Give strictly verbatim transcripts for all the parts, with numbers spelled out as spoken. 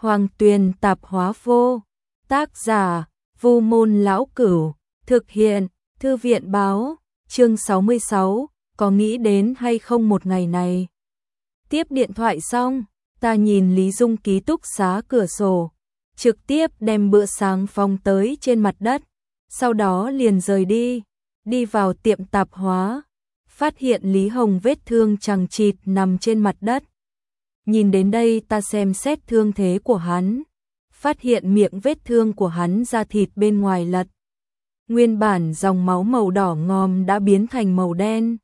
Hoàng Tuyền tạp hóa vô. Tác giả, Vu Môn Lão Cửu. Thực hiện, Thư viện Báo. Chương sáu mươi sáu, có nghĩ đến hay không một ngày này. Tiếp điện thoại xong, ta nhìn Lý Dung ký túc xá cửa sổ, trực tiếp đem bữa sáng phóng tới trên mặt đất, sau đó liền rời đi, đi vào tiệm tạp hóa, phát hiện Lý Hồng vết thương chằng chịt nằm trên mặt đất. Nhìn đến đây ta xem xét thương thế của hắn, phát hiện miệng vết thương của hắn da thịt bên ngoài lật. Nguyên bản dòng máu màu đỏ ngòm đã biến thành màu đen.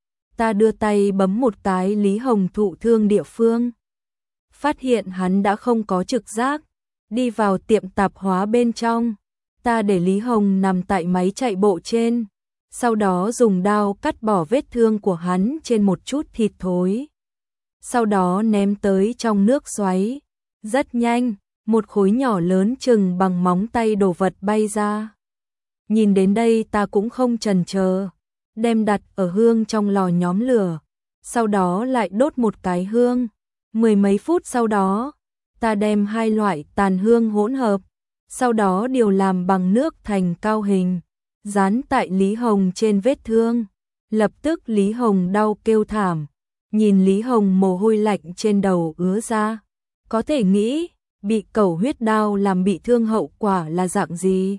Ta đưa tay bấm một cái Lý Hồng thụ thương địa phương. Phát hiện hắn đã không có trực giác. Đi vào tiệm tạp hóa bên trong. Ta để Lý Hồng nằm tại máy chạy bộ trên. Sau đó dùng dao cắt bỏ vết thương của hắn trên một chút thịt thối. Sau đó ném tới trong nước xoáy. Rất nhanh, một khối nhỏ lớn chừng bằng móng tay đồ vật bay ra. Nhìn đến đây ta cũng không chần chờ, đem đặt ở hương trong lò nhóm lửa, sau đó lại đốt một cái hương. Mười mấy phút sau đó, ta đem hai loại tàn hương hỗn hợp, sau đó điều làm bằng nước thành cao hình, dán tại Lý Hồng trên vết thương. Lập tức Lý Hồng đau kêu thảm, nhìn Lý Hồng mồ hôi lạnh trên đầu ứa ra. Có thể nghĩ, bị cẩu huyết đao làm bị thương hậu quả là dạng gì.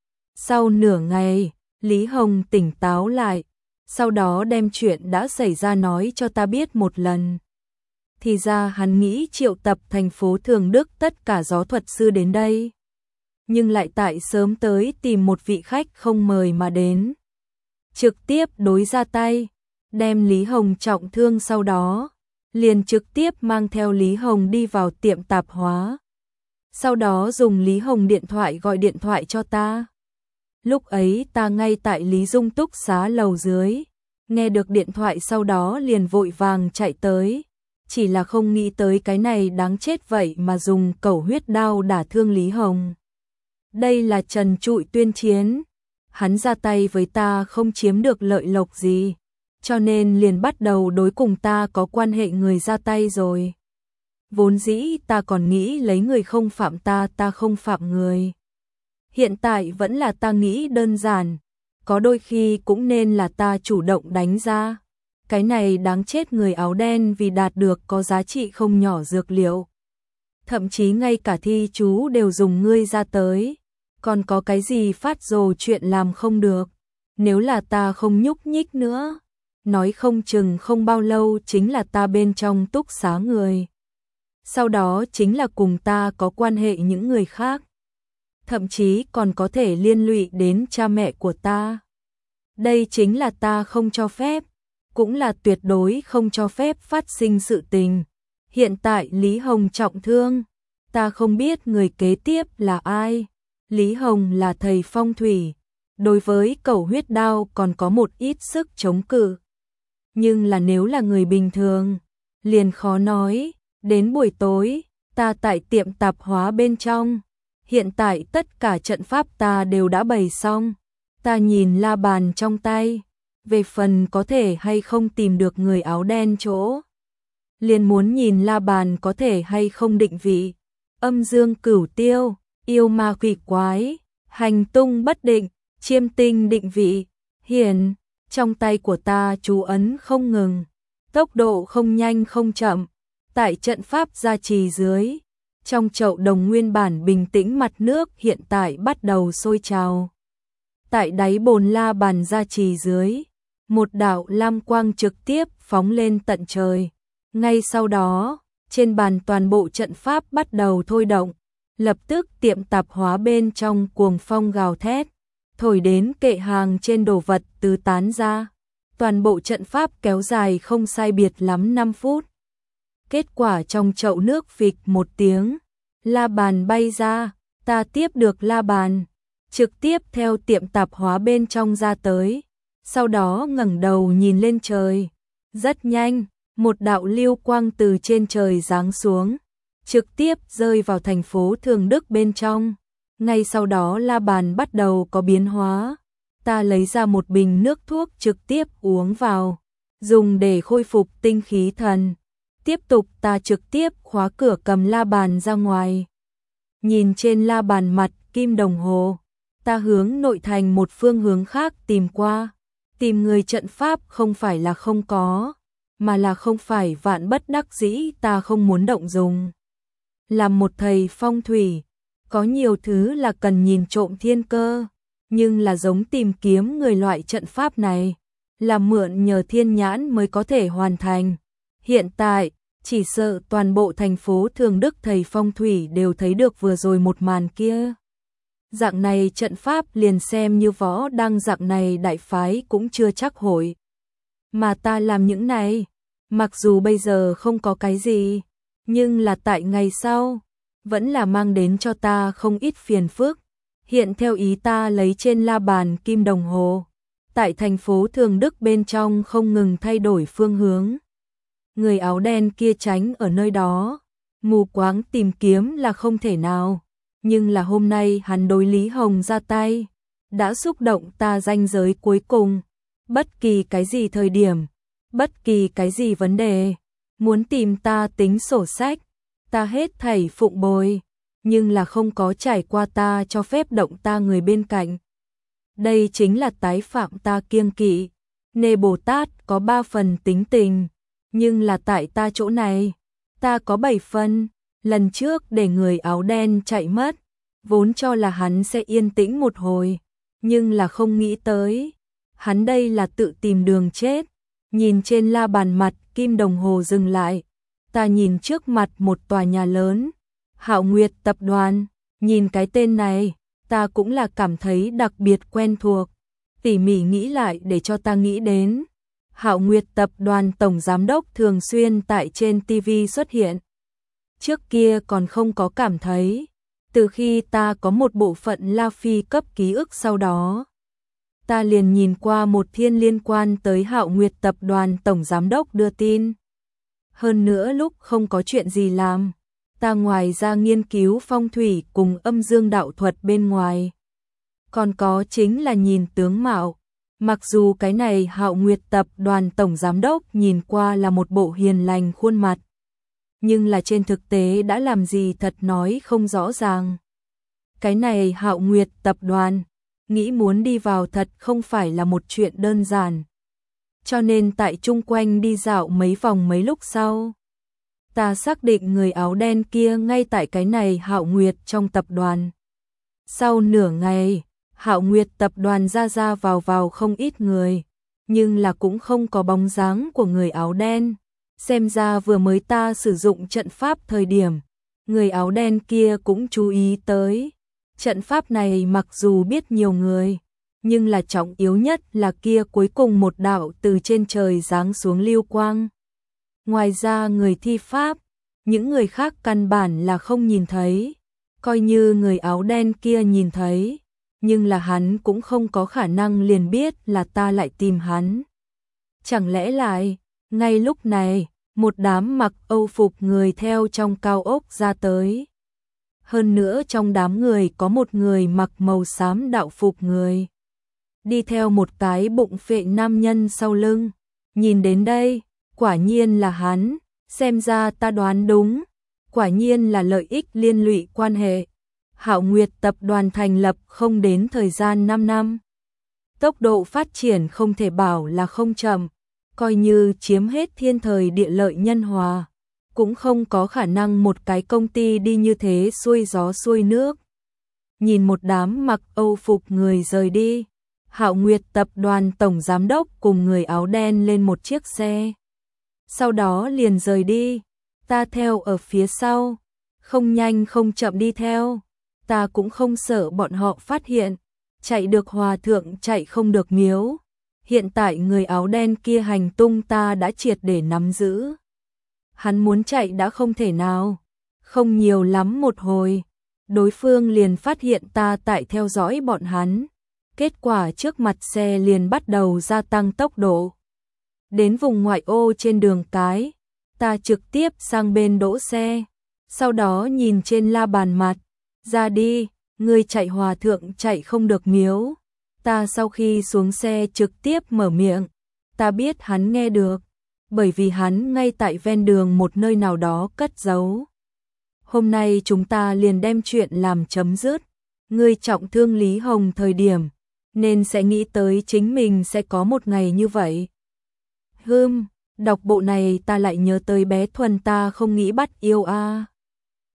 Sau nửa ngày, Lý Hồng tỉnh táo lại, sau đó đem chuyện đã xảy ra nói cho ta biết một lần. Thì ra hắn nghĩ triệu tập thành phố Thường Đức tất cả gió thuật sư đến đây, nhưng lại tại sớm tới tìm một vị khách không mời mà đến. Trực tiếp đối ra tay, đem Lý Hồng trọng thương, sau đó liền trực tiếp mang theo Lý Hồng đi vào tiệm tạp hóa. Sau đó dùng Lý Hồng điện thoại gọi điện thoại cho ta. Lúc ấy ta ngay tại Lý Dung túc xá lầu dưới, nghe được điện thoại sau đó liền vội vàng chạy tới, chỉ là không nghĩ tới cái này đáng chết vậy mà dùng cẩu huyết đao đả thương Lý Hồng. Đây là trần trụi tuyên chiến, hắn ra tay với ta không chiếm được lợi lộc gì, cho nên liền bắt đầu đối cùng ta có quan hệ người ra tay rồi. Vốn dĩ ta còn nghĩ lấy người không phạm ta, ta không phạm người. Hiện tại vẫn là ta nghĩ đơn giản, có đôi khi cũng nên là ta chủ động đánh ra. Cái này đáng chết người áo đen vì đạt được có giá trị không nhỏ dược liệu. Thậm chí ngay cả thi chú đều dùng ngươi ra tới. Còn có cái gì phát rồ chuyện làm không được. Nếu là ta không nhúc nhích nữa, nói không chừng không bao lâu chính là ta bên trong túc xá người. Sau đó chính là cùng ta có quan hệ những người khác. Thậm chí còn có thể liên lụy đến cha mẹ của ta. Đây chính là ta không cho phép, cũng là tuyệt đối không cho phép phát sinh sự tình. Hiện tại Lý Hồng trọng thương, ta không biết người kế tiếp là ai. Lý Hồng là thầy phong thủy, đối với cẩu huyết đao còn có một ít sức chống cự. Nhưng là nếu là người bình thường, liền khó nói. Đến buổi tối, ta tại tiệm tạp hóa bên trong. Hiện tại tất cả trận pháp ta đều đã bày xong. Ta nhìn la bàn trong tay, về phần có thể hay không tìm được người áo đen chỗ. Liền muốn nhìn la bàn có thể hay không định vị. Âm dương cửu tiêu, yêu ma quỷ quái, hành tung bất định, chiêm tinh định vị. Hiển, trong tay của ta chú ấn không ngừng, tốc độ không nhanh không chậm. Tại trận pháp gia trì dưới, trong chậu đồng nguyên bản bình tĩnh mặt nước hiện tại bắt đầu sôi trào. Tại đáy bồn la bàn gia trì dưới, một đạo lam quang trực tiếp phóng lên tận trời. Ngay sau đó, trên bàn toàn bộ trận pháp bắt đầu thôi động. Lập tức tiệm tạp hóa bên trong cuồng phong gào thét, thổi đến kệ hàng trên đồ vật tứ tán ra. Toàn bộ trận pháp kéo dài không sai biệt lắm năm phút. Kết quả trong chậu nước phịch một tiếng, la bàn bay ra, ta tiếp được la bàn, trực tiếp theo tiệm tạp hóa bên trong ra tới, sau đó ngẩng đầu nhìn lên trời. Rất nhanh, một đạo lưu quang từ trên trời giáng xuống, trực tiếp rơi vào thành phố Thường Đức bên trong. Ngay sau đó la bàn bắt đầu có biến hóa, ta lấy ra một bình nước thuốc trực tiếp uống vào, dùng để khôi phục tinh khí thần. Tiếp tục ta trực tiếp khóa cửa cầm la bàn ra ngoài, Nhìn trên la bàn mặt kim đồng hồ, ta hướng nội thành một phương hướng khác tìm qua. Tìm người trận pháp không phải là không có, mà là không phải vạn bất đắc dĩ ta không muốn động dùng. Làm một thầy phong thủy, có nhiều thứ là cần nhìn trộm thiên cơ, nhưng là giống tìm kiếm người loại trận pháp này, là mượn nhờ thiên nhãn mới có thể hoàn thành. Hiện tại, chỉ sợ toàn bộ thành phố Thường Đức thầy phong thủy đều thấy được vừa rồi một màn kia. Dạng này trận pháp liền xem như võ đăng dạng này đại phái cũng chưa chắc hội. Mà ta làm những này, mặc dù bây giờ không có cái gì, nhưng là tại ngày sau, vẫn là mang đến cho ta không ít phiền phức. Hiện theo ý ta lấy trên la bàn kim đồng hồ, tại thành phố Thường Đức bên trong không ngừng thay đổi phương hướng. Người áo đen kia tránh ở nơi đó, mù quáng tìm kiếm là không thể nào. Nhưng là hôm nay hắn đối Lý Hồng ra tay, đã xúc động ta ranh giới cuối cùng. Bất kỳ cái gì thời điểm, bất kỳ cái gì vấn đề, muốn tìm ta tính sổ sách, ta hết thảy phụng bồi, nhưng là không có trải qua ta cho phép động ta người bên cạnh. Đây chính là tái phạm ta kiêng kỵ. Nê Bồ Tát có ba phần tính tình, nhưng là tại ta chỗ này, ta có bảy phần. Lần trước để người áo đen chạy mất, vốn cho là hắn sẽ yên tĩnh một hồi, nhưng là không nghĩ tới, hắn đây là tự tìm đường chết. Nhìn trên la bàn mặt kim đồng hồ dừng lại, ta nhìn trước mặt một tòa nhà lớn, Hạo Nguyệt Tập đoàn, nhìn cái tên này, ta cũng là cảm thấy đặc biệt quen thuộc. Tỉ mỉ nghĩ lại để cho ta nghĩ đến, Hạo Nguyệt Tập đoàn tổng giám đốc thường xuyên tại trên ti vi xuất hiện. Trước kia còn không có cảm thấy, từ khi ta có một bộ phận La Phi cấp ký ức sau đó, ta liền nhìn qua một thiên liên quan tới Hạo Nguyệt Tập đoàn tổng giám đốc đưa tin. Hơn nữa lúc không có chuyện gì làm, ta ngoài ra nghiên cứu phong thủy cùng âm dương đạo thuật bên ngoài, còn có chính là nhìn tướng mạo. Mặc dù cái này Hạo Nguyệt Tập đoàn tổng giám đốc nhìn qua là một bộ hiền lành khuôn mặt, nhưng là trên thực tế đã làm gì thật nói không rõ ràng. Cái này Hạo Nguyệt Tập đoàn, nghĩ muốn đi vào thật không phải là một chuyện đơn giản. Cho nên tại chung quanh đi dạo mấy vòng mấy lúc sau, ta xác định người áo đen kia ngay tại cái này Hạo Nguyệt trong tập đoàn. Sau nửa ngày, Hạo Nguyệt Tập đoàn ra ra vào vào không ít người, nhưng là cũng không có bóng dáng của người áo đen. Xem ra vừa mới ta sử dụng trận pháp thời điểm, người áo đen kia cũng chú ý tới. Trận pháp này mặc dù biết nhiều người, nhưng là trọng yếu nhất là kia cuối cùng một đạo từ trên trời giáng xuống lưu quang. Ngoài ra người thi pháp, những người khác căn bản là không nhìn thấy. Coi như người áo đen kia nhìn thấy, nhưng là hắn cũng không có khả năng liền biết là ta lại tìm hắn. Chẳng lẽ lại, ngay lúc này, một đám mặc Âu phục người theo trong cao ốc ra tới. Hơn nữa trong đám người có một người mặc màu xám đạo phục người, đi theo một cái bụng phệ nam nhân sau lưng. Nhìn đến đây, quả nhiên là hắn, xem ra ta đoán đúng, quả nhiên là lợi ích liên lụy quan hệ. Hạo Nguyệt Tập đoàn thành lập không đến thời gian năm năm. Tốc độ phát triển không thể bảo là không chậm, coi như chiếm hết thiên thời địa lợi nhân hòa, cũng không có khả năng một cái công ty đi như thế xuôi gió xuôi nước. Nhìn một đám mặc Âu phục người rời đi, Hạo Nguyệt Tập đoàn tổng giám đốc cùng người áo đen lên một chiếc xe. Sau đó liền rời đi, ta theo ở phía sau, không nhanh không chậm đi theo. Ta cũng không sợ bọn họ phát hiện, chạy được hòa thượng chạy không được miếu. Hiện tại người áo đen kia hành tung ta đã triệt để nắm giữ. Hắn muốn chạy đã không thể nào, không nhiều lắm một hồi, đối phương liền phát hiện ta tại theo dõi bọn hắn. Kết quả trước mặt xe liền bắt đầu gia tăng tốc độ. Đến vùng ngoại ô trên đường cái, ta trực tiếp sang bên đỗ xe, sau đó nhìn trên la bàn mặt. Ra đi, người chạy hòa thượng chạy không được miếu. Ta sau khi xuống xe trực tiếp mở miệng, ta biết hắn nghe được, bởi vì hắn ngay tại ven đường một nơi nào đó cất giấu hôm nay chúng ta liền đem chuyện làm chấm dứt. Ngươi trọng thương Lý Hồng thời điểm, nên sẽ nghĩ tới chính mình sẽ có một ngày như vậy. Hừm, đọc bộ này ta lại nhớ tới bé Thuần ta không nghĩ bắt yêu a.